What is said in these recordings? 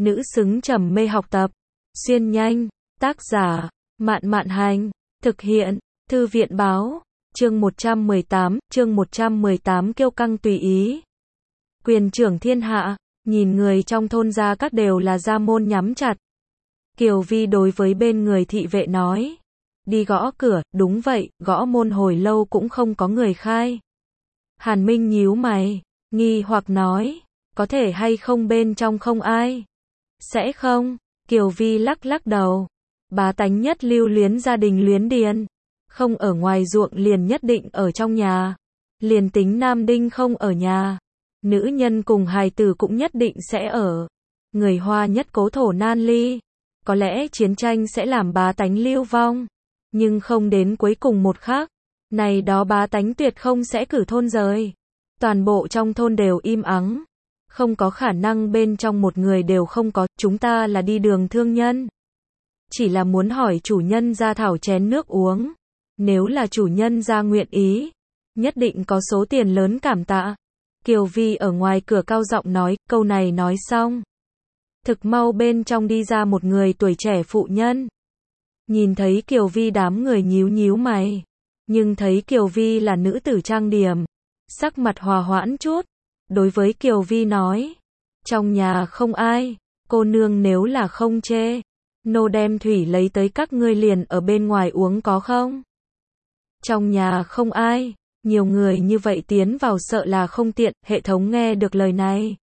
nữ xứng trầm mê học tập. Xuyên nhanh, tác giả, Mạn Mạn Hành, thực hiện, Thư viện báo, chương 118 kiêu căng tùy ý. Quyền trưởng thiên hạ, nhìn người trong thôn gia các đều là gia môn nhắm chặt. Kiều Vi đối với bên người thị vệ nói, đi gõ cửa, đúng vậy, gõ môn hồi lâu cũng không có người khai. Hàn Minh nhíu mày, nghi hoặc nói, có thể hay không bên trong không ai? Sẽ không, Kiều Vi lắc lắc đầu, bá tánh nhất lưu luyến gia đình luyến điền, không ở ngoài ruộng liền nhất định ở trong nhà, liền tính nam đinh không ở nhà, nữ nhân cùng hài tử cũng nhất định sẽ ở. Người Hoa nhất cố thổ nan ly, có lẽ chiến tranh sẽ làm bá tánh lưu vong, nhưng không đến cuối cùng một khắc, này đó bá tánh tuyệt không sẽ cử thôn rời. Toàn bộ trong thôn đều im ắng, không có khả năng bên trong một người đều không có, chúng ta là đi đường thương nhân. Chỉ là muốn hỏi chủ nhân ra thảo chén nước uống, nếu là chủ nhân ra nguyện ý, nhất định có số tiền lớn cảm tạ. Kiều Vi ở ngoài cửa cao giọng nói, câu này nói xong. Thực mau bên trong đi ra một người tuổi trẻ phụ nhân. Nhìn thấy Kiều Vi đám người nhíu nhíu mày, nhưng thấy Kiều Vi là nữ tử trang điểm, sắc mặt hòa hoãn chút, đối với Kiều Vi nói, trong nhà không ai, cô nương nếu là không chê, nô đem thủy lấy tới các ngươi liền ở bên ngoài uống có không? Trong nhà không ai, nhiều người như vậy tiến vào sợ là không tiện, hệ thống nghe được lời này.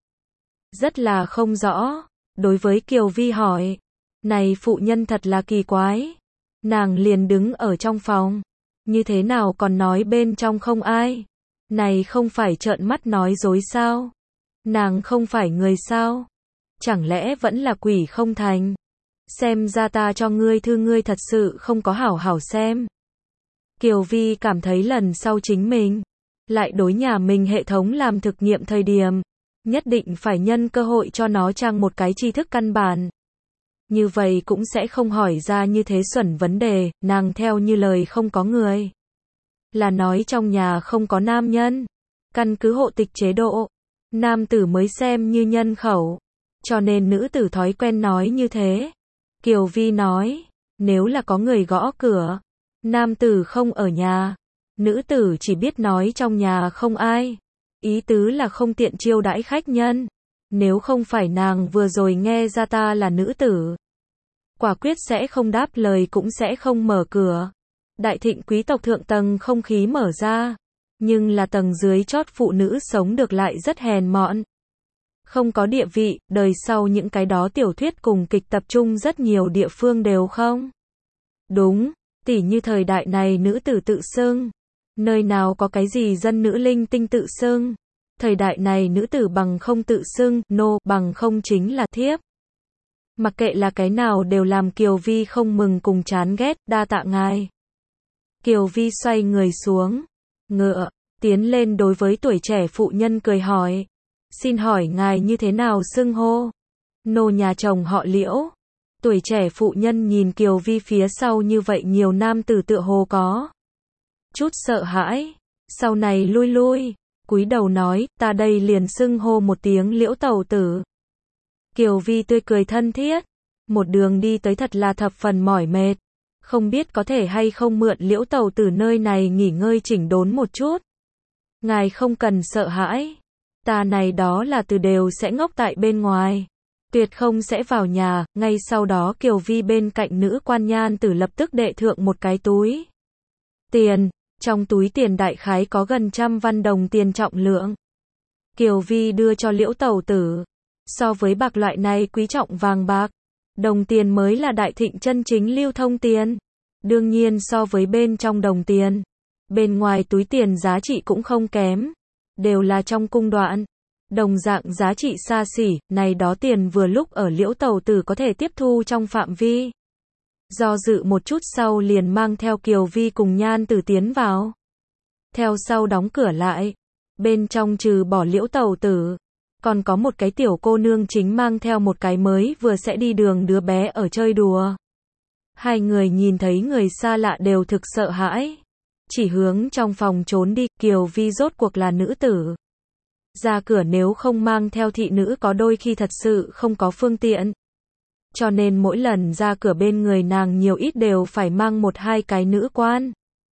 Rất là không rõ, đối với Kiều Vi hỏi, này phụ nhân thật là kỳ quái, nàng liền đứng ở trong phòng, như thế nào còn nói bên trong không ai? Này không phải trợn mắt nói dối sao? Nàng không phải người sao? Chẳng lẽ vẫn là quỷ không thành? Xem ra ta cho ngươi thư ngươi thật sự không có hảo hảo xem. Kiều Vi cảm thấy lần sau chính mình lại đối nhà mình hệ thống làm thực nghiệm thời điểm, nhất định phải nhân cơ hội cho nó trang một cái tri thức căn bản. Như vậy cũng sẽ không hỏi ra như thế xuẩn vấn đề, nàng theo như lời không có người. Là nói trong nhà không có nam nhân. Căn cứ hộ tịch chế độ, nam tử mới xem như nhân khẩu. Cho nên nữ tử thói quen nói như thế. Kiều Vi nói, nếu là có người gõ cửa, nam tử không ở nhà, nữ tử chỉ biết nói trong nhà không ai. Ý tứ là không tiện chiêu đãi khách nhân. Nếu không phải nàng vừa rồi nghe ra ta là nữ tử, quả quyết sẽ không đáp lời cũng sẽ không mở cửa. Đại thịnh quý tộc thượng tầng không khí mở ra, nhưng là tầng dưới chót phụ nữ sống được lại rất hèn mọn. Không có địa vị, đời sau những cái đó tiểu thuyết cùng kịch tập trung rất nhiều địa phương đều không. Đúng, tỉ như thời đại này nữ tử tự xưng, nơi nào có cái gì dân nữ linh tinh tự xưng. Thời đại này nữ tử bằng không tự xưng, bằng không chính là thiếp. Mặc kệ là cái nào đều làm Kiều Vi không mừng cùng chán ghét, đa tạ ngài. Kiều Vi xoay người xuống, ngựa, tiến lên đối với tuổi trẻ phụ nhân cười hỏi. Xin hỏi ngài như thế nào xưng hô? Nô nhà chồng họ Liễu. Tuổi trẻ phụ nhân nhìn Kiều Vi phía sau như vậy nhiều nam tử tựa hồ có chút sợ hãi. Sau này lui lui, cúi đầu nói, ta đây liền xưng hô một tiếng Liễu tẩu tử. Kiều Vi tươi cười thân thiết. Một đường đi tới thật là thập phần mỏi mệt. Không biết có thể hay không mượn Liễu tẩu tử nơi này nghỉ ngơi chỉnh đốn một chút. Ngài không cần sợ hãi. Ta này đó là từ đều sẽ ngốc tại bên ngoài. Tuyệt không sẽ vào nhà. Ngay sau đó Kiều Vi bên cạnh nữ quan nhan tử lập tức đệ thượng một cái túi tiền. Trong túi tiền đại khái có gần 100 văn đồng tiền trọng lượng. Kiều Vi đưa cho Liễu tẩu tử. So với bạc loại này quý trọng vàng bạc, đồng tiền mới là đại thịnh chân chính lưu thông tiền. Đương nhiên so với bên trong đồng tiền, bên ngoài túi tiền giá trị cũng không kém. Đều là trong cung đoạn. Đồng dạng giá trị xa xỉ, này đó tiền vừa lúc ở Liễu tẩu tử có thể tiếp thu trong phạm vi. Do dự một chút sau liền mang theo Kiều Vi cùng nhan tử tiến vào. Theo sau đóng cửa lại. Bên trong trừ bỏ Liễu tẩu tử, còn có một cái tiểu cô nương chính mang theo một cái mới vừa sẽ đi đường đứa bé ở chơi đùa. Hai người nhìn thấy người xa lạ đều thực sợ hãi. Chỉ hướng trong phòng trốn đi, Kiều Vi rốt cuộc là nữ tử. Ra cửa nếu không mang theo thị nữ có đôi khi thật sự không có phương tiện. Cho nên mỗi lần ra cửa bên người nàng nhiều ít đều phải mang một hai cái nữ quan.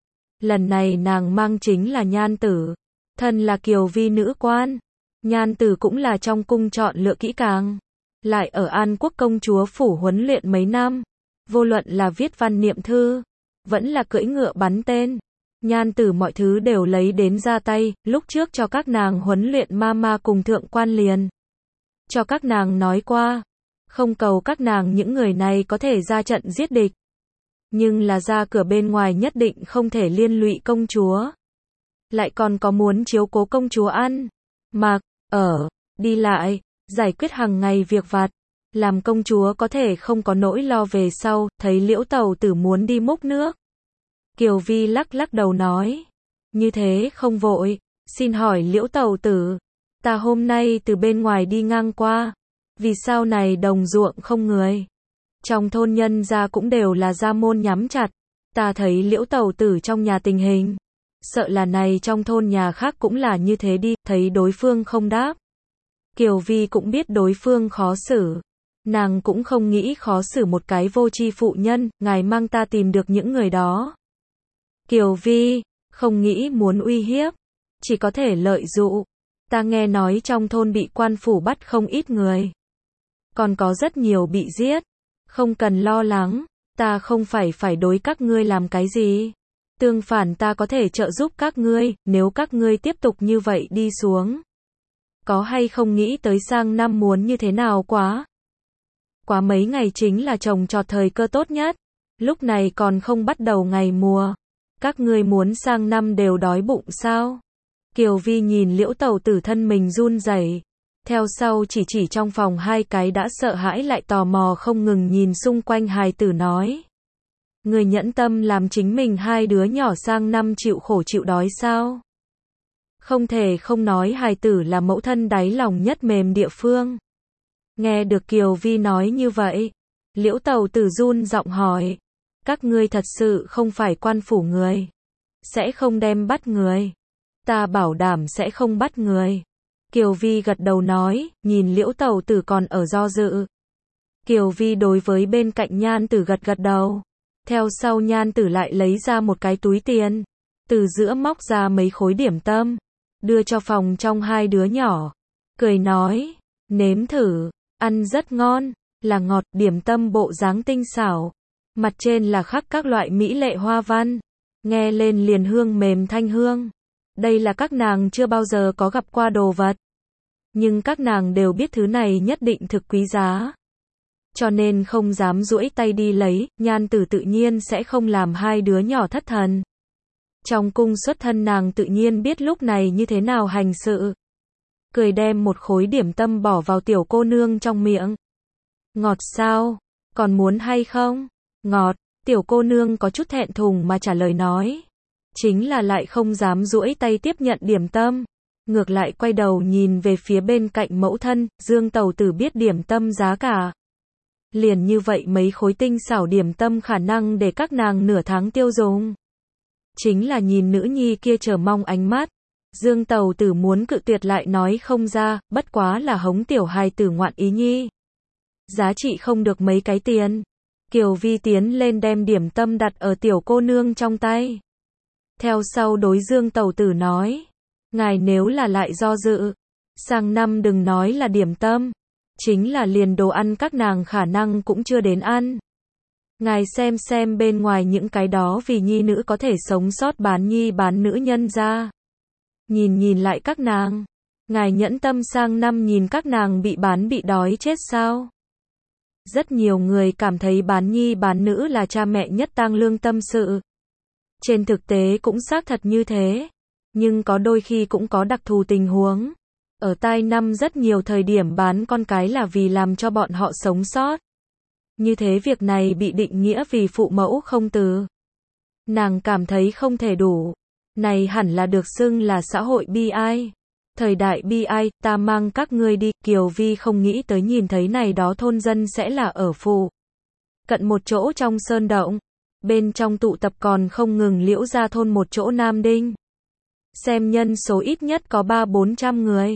Lần này nàng mang chính là Nhan Tử, thân là Kiều Vi nữ quan. Nhan Tử cũng là trong cung chọn lựa kỹ càng, lại ở An Quốc công chúa phủ huấn luyện mấy năm, vô luận là viết văn niệm thư, vẫn là cưỡi ngựa bắn tên, Nhan Tử mọi thứ đều lấy đến ra tay, lúc trước cho các nàng huấn luyện ma cùng thượng quan liền. Cho các nàng nói qua, không cầu các nàng những người này có thể ra trận giết địch, nhưng là ra cửa bên ngoài nhất định không thể liên lụy công chúa. Lại còn có muốn chiếu cố công chúa ăn, mặc, ở, đi lại, giải quyết hàng ngày việc vặt, làm công chúa có thể không có nỗi lo về sau. Thấy Liễu Tẩu Tử muốn đi múc nước, Kiều Vi lắc lắc đầu nói, như thế không vội, xin hỏi Liễu Tẩu Tử, ta hôm nay từ bên ngoài đi ngang qua, vì sao này đồng ruộng không người? Trong thôn nhân gia cũng đều là gia môn nhắm chặt, ta thấy Liễu Tẩu Tử trong nhà tình hình, sợ là này trong thôn nhà khác cũng là như thế đi. Thấy đối phương không đáp, Kiều Vi cũng biết đối phương khó xử, nàng cũng không nghĩ khó xử một cái vô tri phụ nhân. Ngài mang ta tìm được những người đó. Kiều Vi không nghĩ muốn uy hiếp, chỉ có thể lợi dụ. Ta nghe nói trong thôn bị quan phủ bắt không ít người, còn có rất nhiều bị giết, không cần lo lắng, ta không phải đối các ngươi làm cái gì. Tương phản ta có thể trợ giúp các ngươi, nếu các ngươi tiếp tục như vậy đi xuống. Có hay không nghĩ tới sang năm muốn như thế nào quá? Quá mấy ngày chính là trồng trọt thời cơ tốt nhất, lúc này còn không bắt đầu ngày mùa. Các ngươi muốn sang năm đều đói bụng sao? Kiều Vi nhìn Liễu Tẩu Tử thân mình run rẩy, theo sau chỉ trong phòng hai cái đã sợ hãi lại tò mò không ngừng nhìn xung quanh hài tử nói. Người nhẫn tâm làm chính mình hai đứa nhỏ sang năm chịu khổ chịu đói sao? Không thể không nói hài tử là mẫu thân đáy lòng nhất mềm địa phương. Nghe được Kiều Vi nói như vậy, Liễu Tẩu Tử run giọng hỏi, các ngươi thật sự không phải quan phủ người, sẽ không đem bắt người. Ta bảo đảm sẽ không bắt người. Kiều Vi gật đầu nói, nhìn Liễu Tẩu Tử còn ở do dự. Kiều Vi đối với bên cạnh Nhan Tử gật gật đầu. Theo sau Nhan Tử lại lấy ra một cái túi tiền, từ giữa móc ra mấy khối điểm tâm, đưa cho phòng trong hai đứa nhỏ, cười nói, nếm thử, ăn rất ngon, là ngọt. Điểm tâm bộ dáng tinh xảo, mặt trên là khắc các loại mỹ lệ hoa văn, nghe lên liền hương mềm thanh hương. Đây là các nàng chưa bao giờ có gặp qua đồ vật, nhưng các nàng đều biết thứ này nhất định thực quý giá, cho nên không dám duỗi tay đi lấy. Nhan Tử tự nhiên sẽ không làm hai đứa nhỏ thất thần. Trong cung xuất thân nàng tự nhiên biết lúc này như thế nào hành sự. Cười đem một khối điểm tâm bỏ vào tiểu cô nương trong miệng. Ngọt sao? Còn muốn hay không? Ngọt. Tiểu cô nương có chút thẹn thùng mà trả lời nói. Chính là lại không dám duỗi tay tiếp nhận điểm tâm. Ngược lại quay đầu nhìn về phía bên cạnh mẫu thân. Dương Tẩu Tử biết điểm tâm giá cả, liền như vậy mấy khối tinh xảo điểm tâm khả năng để các nàng nửa tháng tiêu dùng. Chính là nhìn nữ nhi kia chờ mong ánh mắt, Dương Tẩu Tử muốn cự tuyệt lại nói không ra, bất quá là hống tiểu hài tử ngoạn ý nhi. Giá trị không được mấy cái tiền. Kiều Vi tiến lên đem điểm tâm đặt ở tiểu cô nương trong tay. Theo sau đối Dương Tẩu Tử nói, ngài nếu là lại do dự, sang năm đừng nói là điểm tâm, chính là liền đồ ăn các nàng khả năng cũng chưa đến ăn. Ngài xem bên ngoài những cái đó vì nhi nữ có thể sống sót bán nhi bán nữ nhân ra. Nhìn lại các nàng, ngài nhẫn tâm sang năm nhìn các nàng bị bán bị đói chết sao? Rất nhiều người cảm thấy bán nhi bán nữ là cha mẹ nhất tang lương tâm sự. Trên thực tế cũng xác thật như thế, nhưng có đôi khi cũng có đặc thù tình huống. Ở tai năm rất nhiều thời điểm bán con cái là vì làm cho bọn họ sống sót. Như thế việc này bị định nghĩa vì phụ mẫu không từ. Nàng cảm thấy không thể đủ. Này hẳn là được xưng là xã hội bi ai. Thời đại bi ai, ta mang các ngươi đi. Kiều Vi không nghĩ tới nhìn thấy này đó thôn dân sẽ là ở phụ cận một chỗ trong sơn động. Bên trong tụ tập còn không ngừng Liễu gia thôn một chỗ Nam Đinh. Xem nhân số ít nhất có 300-400 người.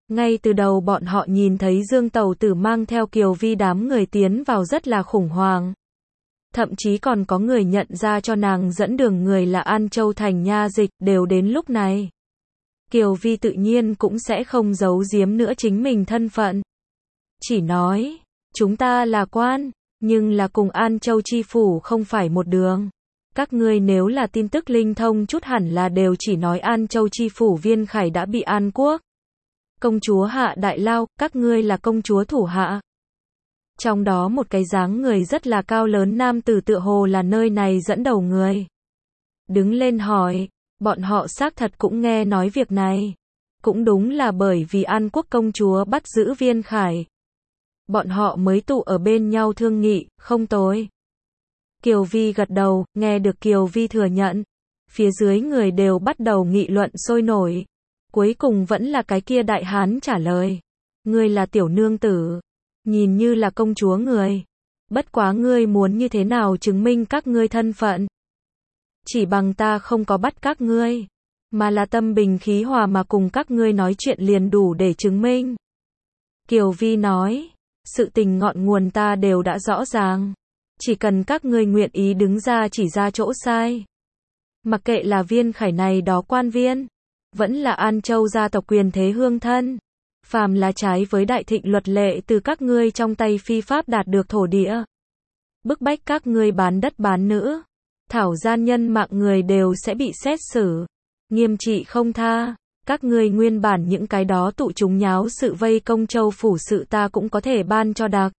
Ngay từ đầu bọn họ nhìn thấy Dương Tầu Tử mang theo Kiều Vi đám người tiến vào rất là khủng hoảng. Thậm chí còn có người nhận ra cho nàng dẫn đường người là An Châu Thành nha dịch. Đều đến lúc này, Kiều Vi tự nhiên cũng sẽ không giấu giếm nữa chính mình thân phận. Chỉ nói, chúng ta là quan, nhưng là cùng An Châu chi phủ không phải một đường. Các ngươi nếu là tin tức linh thông chút hẳn là đều chỉ nói An Châu chi phủ Viên Khải đã bị An Quốc công chúa hạ đại lao, các ngươi là công chúa thủ hạ. Trong đó một cái dáng người rất là cao lớn nam tử tựa hồ là nơi này dẫn đầu người. Đứng lên hỏi, bọn họ xác thật cũng nghe nói việc này. Cũng đúng là bởi vì An Quốc công chúa bắt giữ Viên Khải. Bọn họ mới tụ ở bên nhau thương nghị, không tồi. Kiều Vi gật đầu, nghe được Kiều Vi thừa nhận. Phía dưới người đều bắt đầu nghị luận sôi nổi. Cuối cùng vẫn là cái kia đại hán trả lời. Ngươi là tiểu nương tử. Nhìn như là công chúa người. Bất quá ngươi muốn như thế nào chứng minh các ngươi thân phận. Chỉ bằng ta không có bắt các ngươi. Mà là tâm bình khí hòa mà cùng các ngươi nói chuyện liền đủ để chứng minh. Kiều Vi nói. Sự tình ngọn nguồn ta đều đã rõ ràng. Chỉ cần các ngươi nguyện ý đứng ra chỉ ra chỗ sai. Mặc kệ là Viên Khải này đó quan viên. Vẫn là An Châu gia tộc quyền thế hương thân. Phàm là trái với đại thịnh luật lệ từ các ngươi trong tay phi pháp đạt được thổ địa. Bức bách các ngươi bán đất bán nữ. Thảo gian nhân mạng người đều sẽ bị xét xử. Nghiêm trị không tha. Các ngươi nguyên bản những cái đó tụ chúng nháo sự vây công Châu phủ sự ta cũng có thể ban cho đặc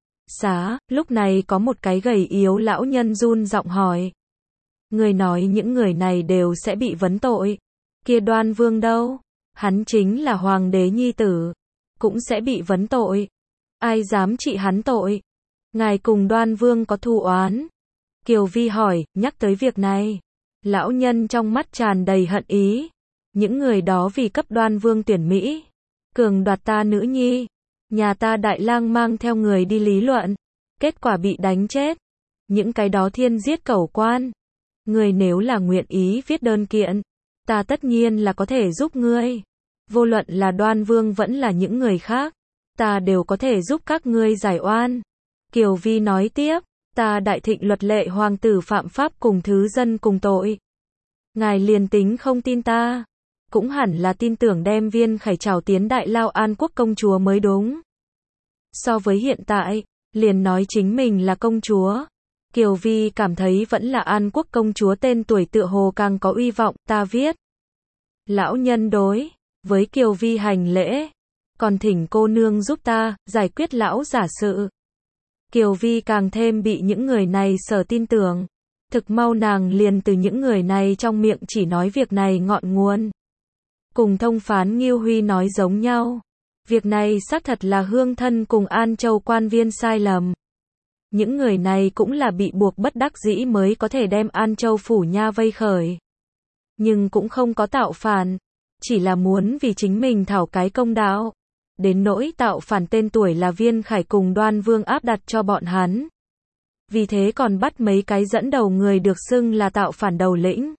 xá. Lúc này có một cái gầy yếu lão nhân run giọng hỏi. Người nói những người này đều sẽ bị vấn tội. Kia Đoan Vương đâu? Hắn chính là hoàng đế nhi tử. Cũng sẽ bị vấn tội. Ai dám trị hắn tội? Ngài cùng Đoan Vương có thù oán? Kiều Vi hỏi, nhắc tới việc này. Lão nhân trong mắt tràn đầy hận ý. Những người đó vì cấp Đoan Vương tuyển Mỹ. Cường đoạt ta nữ nhi. Nhà ta đại lang mang theo người đi lý luận. Kết quả bị đánh chết. Những cái đó thiên giết cẩu quan. Người nếu là nguyện ý viết đơn kiện. Ta tất nhiên là có thể giúp ngươi. Vô luận là Đoan Vương vẫn là những người khác. Ta đều có thể giúp các ngươi giải oan. Kiều Vi nói tiếp. Ta đại thịnh luật lệ hoàng tử phạm pháp cùng thứ dân cùng tội. Ngài liền tính không tin ta. Cũng hẳn là tin tưởng đem Viên Khải trảo tiến đại lao An Quốc công chúa mới đúng. So với hiện tại, liền nói chính mình là công chúa. Kiều Vi cảm thấy vẫn là An Quốc công chúa tên tuổi tựa hồ càng có uy vọng, ta viết. Lão nhân đối với Kiều Vi hành lễ. Còn thỉnh cô nương giúp ta, giải quyết lão giả sự. Kiều Vi càng thêm bị những người này sở tin tưởng. Thực mau nàng liền từ những người này trong miệng chỉ nói việc này ngọn nguồn. Cùng thông phán Ngưu Huy nói giống nhau. Việc này xác thật là hương thân cùng An Châu quan viên sai lầm. Những người này cũng là bị buộc bất đắc dĩ mới có thể đem An Châu phủ nha vây khởi. Nhưng cũng không có tạo phản. Chỉ là muốn vì chính mình thảo cái công đạo. Đến nỗi tạo phản tên tuổi là Viên Khải cùng Đoan Vương áp đặt cho bọn hắn. Vì thế còn bắt mấy cái dẫn đầu người được xưng là tạo phản đầu lĩnh.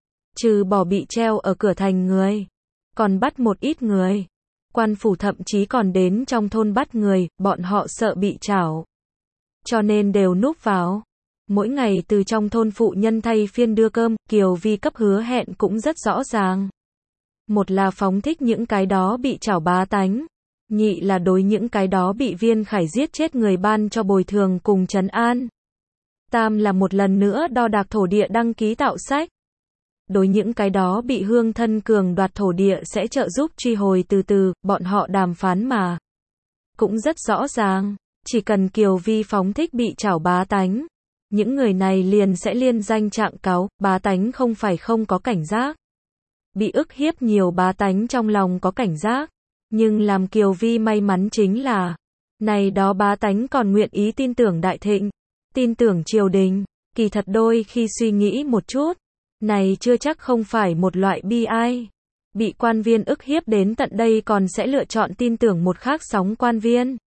Trừ bỏ bị treo ở cửa thành người. Còn bắt một ít người. Quan phủ thậm chí còn đến trong thôn bắt người, bọn họ sợ bị trảo. Cho nên đều núp vào. Mỗi ngày từ trong thôn phụ nhân thay phiên đưa cơm, Kiều Vi cấp hứa hẹn cũng rất rõ ràng. Một là phóng thích những cái đó bị trảo bá tánh. Nhị là đối những cái đó bị Viên Khải giết chết người ban cho bồi thường cùng trấn an. Tam là một lần nữa đo đạc thổ địa đăng ký tạo sách. Đối những cái đó bị hương thân cường đoạt thổ địa sẽ trợ giúp truy hồi từ từ, bọn họ đàm phán mà. Cũng rất rõ ràng, chỉ cần Kiều Vi phóng thích bị trảo bá tánh. Những người này liền sẽ liên danh trạng cáo, bá tánh không phải không có cảnh giác. Bị ức hiếp nhiều bá tánh trong lòng có cảnh giác. Nhưng làm Kiều Vi may mắn chính là, này đó bá tánh còn nguyện ý tin tưởng đại thịnh, tin tưởng triều đình, kỳ thật đôi khi suy nghĩ một chút, này chưa chắc không phải một loại bi ai. Bị quan viên ức hiếp đến tận đây còn sẽ lựa chọn tin tưởng một khác sóng quan viên.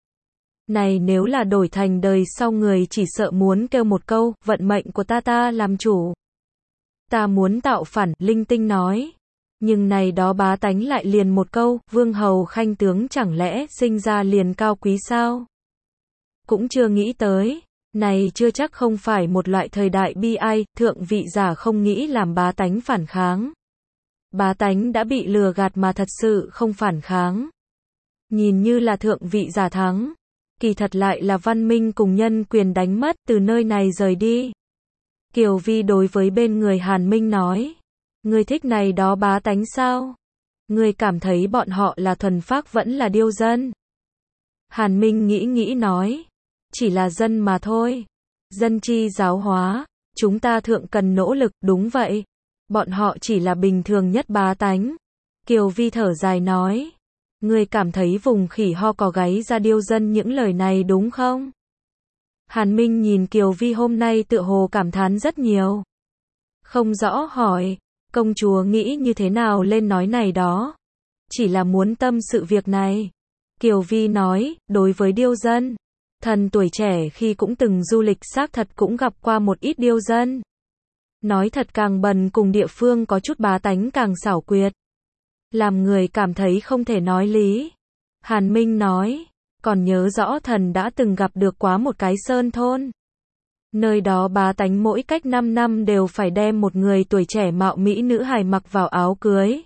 Này nếu là đổi thành đời sau người chỉ sợ muốn kêu một câu, vận mệnh của ta làm chủ. Ta muốn tạo phản, linh tinh nói. Nhưng này đó bá tánh lại liền một câu, vương hầu khanh tướng chẳng lẽ sinh ra liền cao quý sao? Cũng chưa nghĩ tới, này chưa chắc không phải một loại thời đại bi ai, thượng vị giả không nghĩ làm bá tánh phản kháng. Bá tánh đã bị lừa gạt mà thật sự không phản kháng. Nhìn như là thượng vị giả thắng, kỳ thật lại là văn minh cùng nhân quyền đánh mất, từ nơi này rời đi. Kiều Vi đối với bên người Hàn Minh nói, ngươi thích này đó bá tánh sao? Ngươi cảm thấy bọn họ là thuần phác vẫn là điêu dân? Hàn Minh nghĩ nghĩ nói, chỉ là dân mà thôi. Dân chi giáo hóa, chúng ta thượng cần nỗ lực, đúng vậy. Bọn họ chỉ là bình thường nhất bá tánh. Kiều Vi thở dài nói, ngươi cảm thấy vùng khỉ ho cò gáy ra điêu dân những lời này đúng không? Hàn Minh nhìn Kiều Vi hôm nay tựa hồ cảm thán rất nhiều. Không rõ hỏi, công chúa nghĩ như thế nào lên nói này đó? Chỉ là muốn tâm sự việc này. Kiều Vi nói, đối với điêu dân, thần tuổi trẻ khi cũng từng du lịch xác thật cũng gặp qua một ít điêu dân. Nói thật càng bần cùng địa phương có chút bá tánh càng xảo quyệt. Làm người cảm thấy không thể nói lý. Hàn Minh nói, còn nhớ rõ thần đã từng gặp được quá một cái sơn thôn. Nơi đó bá tánh mỗi cách 5 năm đều phải đem một người tuổi trẻ mạo mỹ nữ hài mặc vào áo cưới.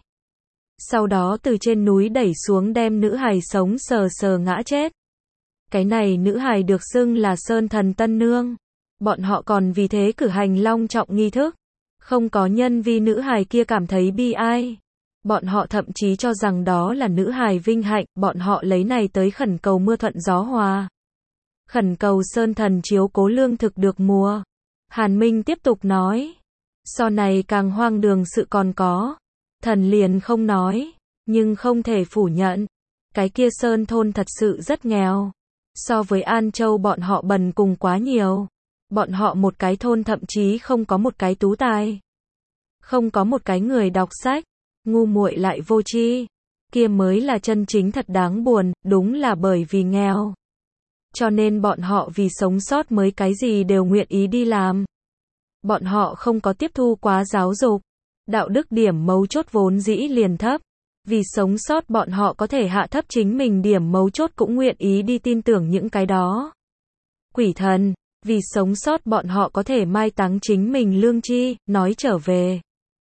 Sau đó từ trên núi đẩy xuống đem nữ hài sống sờ sờ ngã chết. Cái này nữ hài được xưng là Sơn Thần Tân Nương. Bọn họ còn vì thế cử hành long trọng nghi thức. Không có nhân vì nữ hài kia cảm thấy bi ai. Bọn họ thậm chí cho rằng đó là nữ hài vinh hạnh, bọn họ lấy này tới khẩn cầu mưa thuận gió hòa. Khẩn cầu Sơn Thần chiếu cố lương thực được mùa. Hàn Minh tiếp tục nói, so này càng hoang đường sự còn có. Thần liền không nói, nhưng không thể phủ nhận. Cái kia Sơn thôn thật sự rất nghèo. So với An Châu bọn họ bần cùng quá nhiều. Bọn họ một cái thôn thậm chí không có một cái tú tài. Không có một cái người đọc sách. Ngu muội lại vô tri. Kia mới là chân chính thật đáng buồn, đúng là bởi vì nghèo. Cho nên bọn họ vì sống sót mới cái gì đều nguyện ý đi làm. Bọn họ không có tiếp thu quá giáo dục. Đạo đức điểm mấu chốt vốn dĩ liền thấp. Vì sống sót bọn họ có thể hạ thấp chính mình điểm mấu chốt cũng nguyện ý đi tin tưởng những cái đó. Quỷ thần, vì sống sót bọn họ có thể mai táng chính mình lương chi, nói trở về.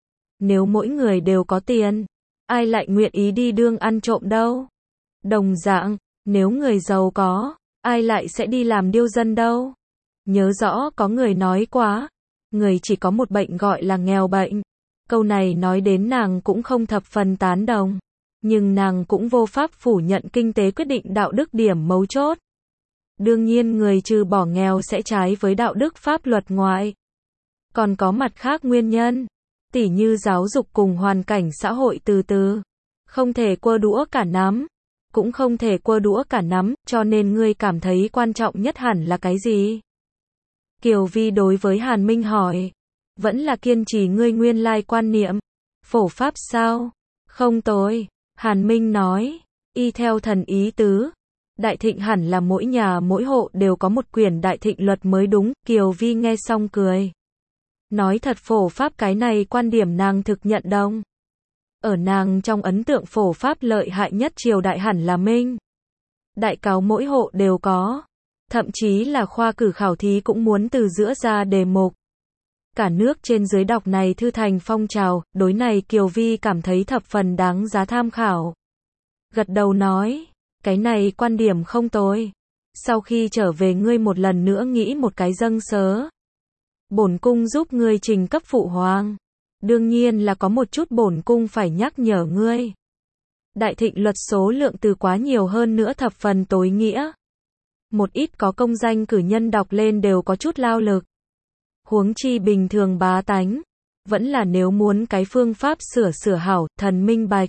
Nếu mỗi người đều có tiền, ai lại nguyện ý đi đương ăn trộm đâu? Đồng dạng, nếu người giàu có, ai lại sẽ đi làm điêu dân đâu? Nhớ rõ có người nói quá, người chỉ có một bệnh gọi là nghèo bệnh. Câu này nói đến nàng cũng không thập phần tán đồng, nhưng nàng cũng vô pháp phủ nhận kinh tế quyết định đạo đức điểm mấu chốt. Đương nhiên người trừ bỏ nghèo sẽ trái với đạo đức pháp luật ngoại. Còn có mặt khác nguyên nhân, tỉ như giáo dục cùng hoàn cảnh xã hội từ từ. Không thể quơ đũa cả nắm, cũng không thể quơ đũa cả nắm, cho nên ngươi cảm thấy quan trọng nhất hẳn là cái gì? Kiều Vi đối với Hàn Minh hỏi. Vẫn là kiên trì ngươi nguyên lai quan niệm. Phổ pháp sao? Không tồi. Hàn Minh nói. Y theo thần ý tứ. Đại thịnh hẳn là mỗi nhà mỗi hộ đều có một quyển đại thịnh luật mới đúng. Kiều Vi nghe xong cười. Nói thật phổ pháp cái này quan điểm nàng thực nhận đồng. Ở nàng trong ấn tượng phổ pháp lợi hại nhất triều đại hẳn là Minh. Đại cáo mỗi hộ đều có. Thậm chí là khoa cử khảo thí cũng muốn từ giữa ra đề mục. Cả nước trên dưới đọc này thư thành phong trào, đối này Kiều Vi cảm thấy thập phần đáng giá tham khảo. Gật đầu nói, cái này quan điểm không tồi. Sau khi trở về ngươi một lần nữa nghĩ một cái dâng sớ. Bổn cung giúp ngươi trình cấp phụ hoàng. Đương nhiên là có một chút bổn cung phải nhắc nhở ngươi. Đại thịnh luật số lượng từ quá nhiều hơn nữa thập phần tối nghĩa. Một ít có công danh cử nhân đọc lên đều có chút lao lực. Huống chi bình thường bá tánh, vẫn là nếu muốn cái phương pháp sửa hảo, thần minh bạch.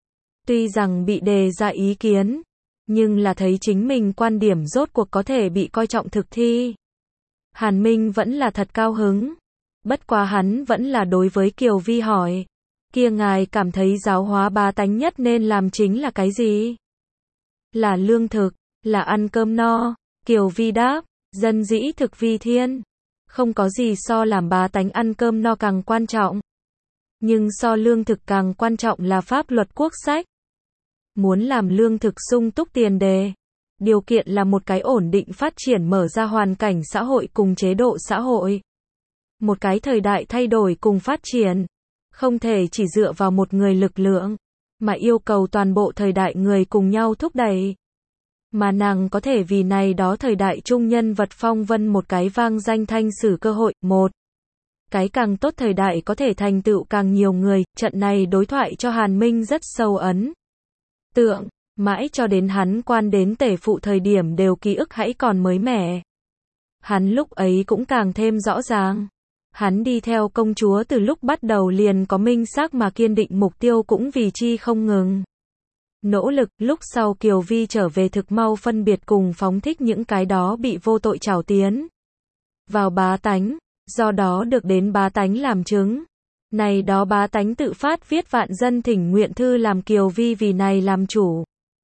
Tuy rằng bị đề ra ý kiến, nhưng là thấy chính mình quan điểm rốt cuộc có thể bị coi trọng thực thi. Hàn Minh vẫn là thật cao hứng. Bất quá hắn vẫn là đối với Kiều Vi hỏi. Kia ngài cảm thấy giáo hóa bá tánh nhất nên làm chính là cái gì? Là lương thực, là ăn cơm no. Kiều Vi đáp, dân dĩ thực vi thiên. Không có gì so làm bá tánh ăn cơm no càng quan trọng. Nhưng so lương thực càng quan trọng là pháp luật quốc sách. Muốn làm lương thực sung túc tiền đề. Điều kiện là một cái ổn định phát triển mở ra hoàn cảnh xã hội cùng chế độ xã hội. Một cái thời đại thay đổi cùng phát triển. Không thể chỉ dựa vào một người lực lượng, mà yêu cầu toàn bộ thời đại người cùng nhau thúc đẩy. Mà nàng có thể vì này đó thời đại trung nhân vật phong vân một cái vang danh thanh sử cơ hội. Một cái càng tốt thời đại có thể thành tựu càng nhiều người. Trận này đối thoại cho Hàn Minh rất sâu ấn tượng, mãi cho đến hắn quan đến tể phụ thời điểm đều ký ức hãy còn mới mẻ. Hắn lúc ấy cũng càng thêm rõ ràng. Hắn đi theo công chúa từ lúc bắt đầu liền có minh xác mà kiên định mục tiêu cũng vì chi không ngừng nỗ lực. Lúc sau Kiều Vi trở về thực mau phân biệt cùng phóng thích những cái đó bị vô tội trảo tiến vào bá tánh, do đó được đến bá tánh làm chứng. Này đó bá tánh tự phát viết vạn dân thỉnh nguyện thư làm Kiều Vi vì này làm chủ.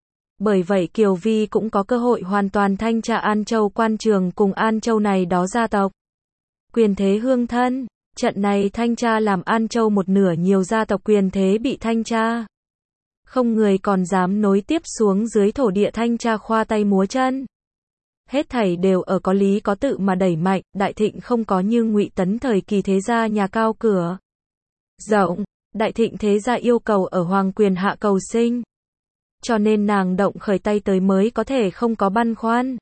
Bởi vậy Kiều Vi cũng có cơ hội hoàn toàn thanh tra An Châu quan trường cùng An Châu này đó gia tộc. Quyền thế hương thân, trận này thanh tra làm An Châu một nửa nhiều gia tộc quyền thế bị thanh tra. Không người còn dám nối tiếp xuống dưới thổ địa thanh tra khoa tay múa chân. Hết thảy đều ở có lý có tự mà đẩy mạnh. Đại Thịnh không có như Ngụy Tấn thời kỳ thế gia nhà cao cửa rộng. Đại Thịnh thế gia yêu cầu ở hoàng quyền hạ cầu sinh. Cho nên nàng động khởi tay tới mới có thể không có băn khoăn.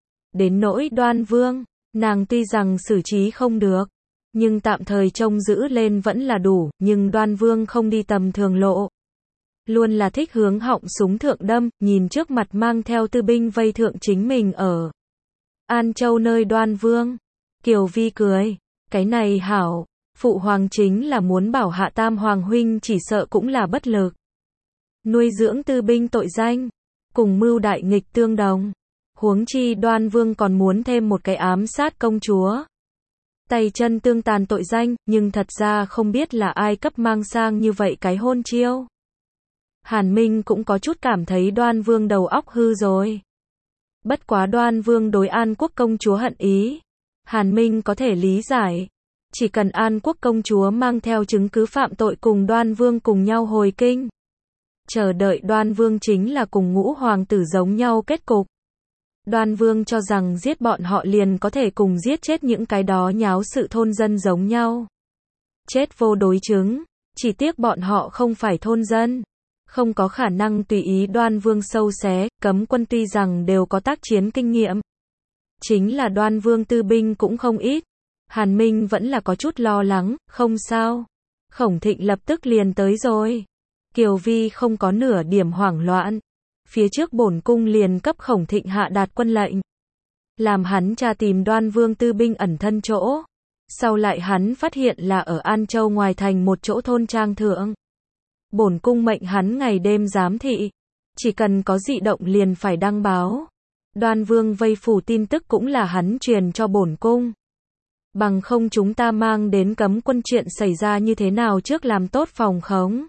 Đến nỗi Đoan Vương, nàng tuy rằng xử trí không được, nhưng tạm thời trông giữ lên vẫn là đủ. Nhưng Đoan Vương không đi tầm thường lộ, luôn là thích hướng họng súng thượng đâm. Nhìn trước mặt mang theo tư binh vây thượng chính mình ở An Châu nơi Đoan Vương, Kiều Vi cười, cái này hảo. Phụ hoàng chính là muốn bảo hạ tam hoàng huynh chỉ sợ cũng là bất lực. Nuôi dưỡng tư binh tội danh, cùng mưu đại nghịch tương đồng. Huống chi Đoan Vương còn muốn thêm một cái ám sát công chúa. Tay chân tương tàn tội danh, nhưng thật ra không biết là ai cấp mang sang như vậy cái hôn chiêu. Hàn Minh cũng có chút cảm thấy Đoan Vương đầu óc hư rồi. Bất quá Đoan Vương đối An Quốc công chúa hận ý, Hàn Minh có thể lý giải. Chỉ cần An Quốc công chúa mang theo chứng cứ phạm tội cùng Đoan Vương cùng nhau hồi kinh. Chờ đợi Đoan Vương chính là cùng ngũ hoàng tử giống nhau kết cục. Đoan Vương cho rằng giết bọn họ liền có thể cùng giết chết những cái đó nháo sự thôn dân giống nhau. Chết vô đối chứng, chỉ tiếc bọn họ không phải thôn dân. Không có khả năng tùy ý Đoan Vương sâu xé. Cấm quân tuy rằng đều có tác chiến kinh nghiệm, chính là Đoan Vương tư binh cũng không ít. Hàn Minh vẫn là có chút lo lắng. Không sao, Khổng Thịnh lập tức liền tới rồi. Kiều Vi không có nửa điểm hoảng loạn. Phía trước bổn cung liền cấp Khổng Thịnh hạ đạt quân lệnh, làm hắn tra tìm Đoan Vương tư binh ẩn thân chỗ. Sau lại hắn phát hiện là ở An Châu ngoài thành một chỗ thôn trang thượng. Bổn cung mệnh hắn ngày đêm giám thị, chỉ cần có dị động liền phải đăng báo. Đoan Vương vây phủ tin tức cũng là hắn truyền cho bổn cung. Bằng không chúng ta mang đến cấm quân chuyện xảy ra như thế nào trước làm tốt phòng khống.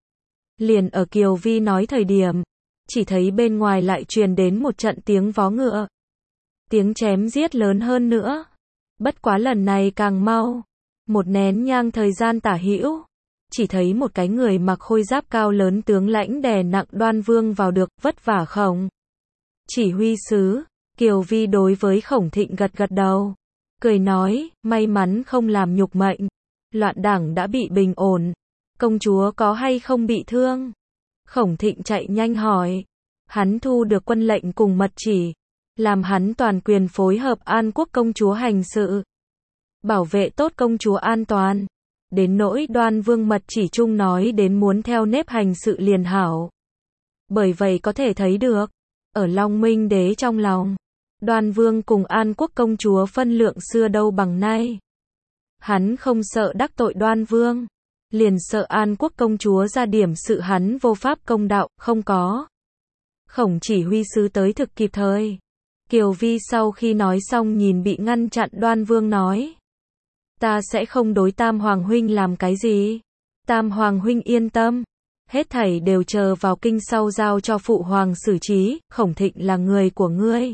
Liền ở Kiều Vi nói thời điểm, chỉ thấy bên ngoài lại truyền đến một trận tiếng vó ngựa. Tiếng chém giết lớn hơn nữa. Bất quá lần này càng mau. Một nén nhang thời gian tả hữu, chỉ thấy một cái người mặc khôi giáp cao lớn tướng lãnh đè nặng Đoan Vương vào được. Vất vả Khổng chỉ huy sứ. Kiều Vi đối với Khổng Thịnh gật gật đầu, cười nói, may mắn không làm nhục mệnh. Loạn đảng đã bị bình ổn. Công chúa có hay không bị thương? Khổng Thịnh chạy nhanh hỏi. Hắn thu được quân lệnh cùng mật chỉ, làm hắn toàn quyền phối hợp An Quốc công chúa hành sự, bảo vệ tốt công chúa an toàn. Đến nỗi Đoan Vương mật chỉ chung nói đến muốn theo nếp hành sự liền hảo. Bởi vậy có thể thấy được, ở Long Minh đế trong lòng, Đoan Vương cùng An Quốc công chúa phân lượng xưa đâu bằng nay. Hắn không sợ đắc tội Đoan Vương, liền sợ An Quốc công chúa ra điểm sự hắn vô pháp công đạo. Không có. Khổng chỉ huy sứ tới thực kịp thời. Kiều Vi sau khi nói xong nhìn bị ngăn chặn Đoan Vương nói, ta sẽ không đối Tam Hoàng huynh làm cái gì. Tam Hoàng huynh yên tâm, hết thảy đều chờ vào kinh sau giao cho phụ hoàng xử trí. Khổng Thịnh là người của ngươi.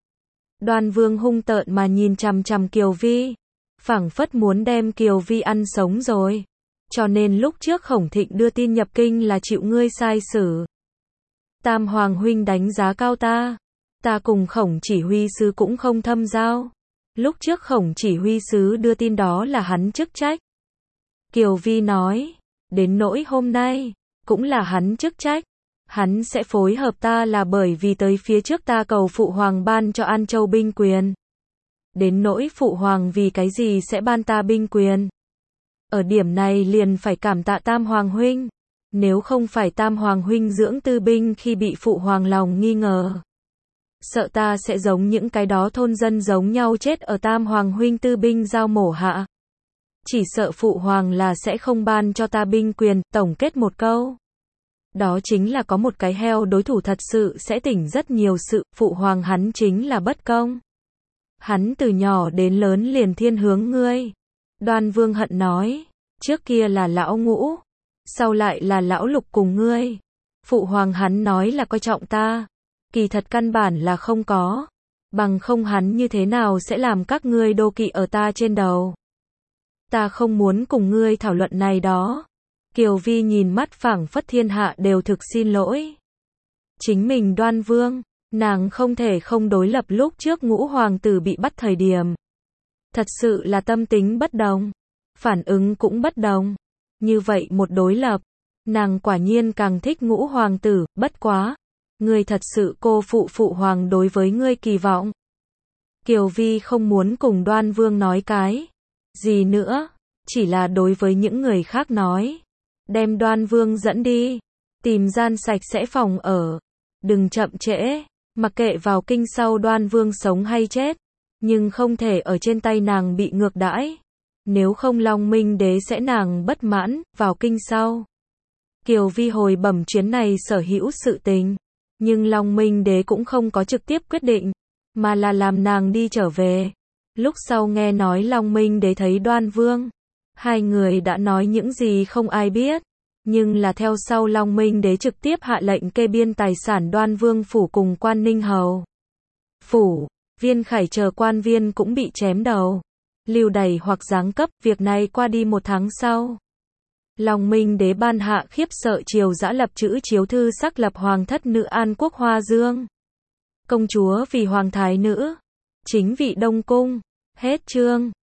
Đoan Vương hung tợn mà nhìn chằm chằm Kiều Vi, phảng phất muốn đem Kiều Vi ăn sống rồi. cho nên lúc trước Khổng Thịnh đưa tin nhập kinh là chịu ngươi sai xử. Tam Hoàng huynh đánh giá cao ta. Ta cùng Khổng chỉ huy sứ cũng không thâm giao. Lúc trước Khổng chỉ huy sứ đưa tin đó là hắn chức trách. Kiều Vi nói, đến nỗi hôm nay, cũng là hắn chức trách. Hắn sẽ phối hợp ta là bởi vì tới phía trước ta cầu Phụ Hoàng ban cho An Châu binh quyền. Đến nỗi Phụ Hoàng vì cái gì sẽ ban ta binh quyền. Ở điểm này liền phải cảm tạ Tam Hoàng huynh. Nếu không phải Tam Hoàng huynh dưỡng tư binh khi bị Phụ Hoàng lòng nghi ngờ. Sợ ta sẽ giống những cái đó thôn dân giống nhau chết ở Tam Hoàng huynh tư binh giao mổ hạ. Chỉ sợ Phụ Hoàng là sẽ không ban cho ta binh quyền, tổng kết một câu. Đó chính là có một cái heo đối thủ thật sự sẽ tỉnh rất nhiều sự, Phụ Hoàng hắn chính là bất công. Hắn từ nhỏ đến lớn liền thiên hướng ngươi. Đoan Vương hận nói, trước kia là lão Ngũ, sau lại là lão Lục cùng ngươi. Phụ Hoàng hắn nói là coi trọng ta, kỳ thật căn bản là không có. Bằng không hắn như thế nào sẽ làm các ngươi đô kỵ ở ta trên đầu. Ta không muốn cùng ngươi thảo luận này đó. Kiều Vi nhìn mắt phảng phất thiên hạ đều thực xin lỗi. Chính mình Đoan Vương, nàng không thể không đối lập lúc trước Ngũ hoàng tử bị bắt thời điểm. Thật sự là tâm tính bất đồng, phản ứng cũng bất đồng. Như vậy một đối lập, nàng quả nhiên càng thích Ngũ hoàng tử, bất quá. Ngươi thật sự cô phụ Phụ Hoàng đối với ngươi kỳ vọng. Kiều Vi không muốn cùng Đoan Vương nói cái gì nữa, chỉ là đối với những người khác nói. Đem Đoan Vương dẫn đi, tìm gian sạch sẽ phòng ở. Đừng chậm trễ, mặc kệ vào kinh sau Đoan Vương sống hay chết, nhưng không thể ở trên tay nàng bị ngược đãi. Nếu không Long Minh Đế sẽ nàng bất mãn, vào kinh sau. Kiều Vi hồi bẩm chuyến này sở hữu sự tình, nhưng Long Minh Đế cũng không có trực tiếp quyết định, mà là làm nàng đi trở về. Lúc sau nghe nói Long Minh Đế thấy Đoan Vương, hai người đã nói những gì không ai biết, nhưng là theo sau Long Minh Đế trực tiếp hạ lệnh kê biên tài sản Đoan Vương phủ cùng Quan Ninh Hầu phủ, Viên Khải chờ quan viên cũng bị chém đầu, lưu đày hoặc giáng cấp. Việc này qua đi 1 tháng sau, Long Minh Đế ban hạ khiếp sợ triều dã lập chữ chiếu thư sắc lập hoàng thất nữ An Quốc Hoa Dương công chúa vì hoàng thái nữ, chính vị Đông Cung. Hết chương.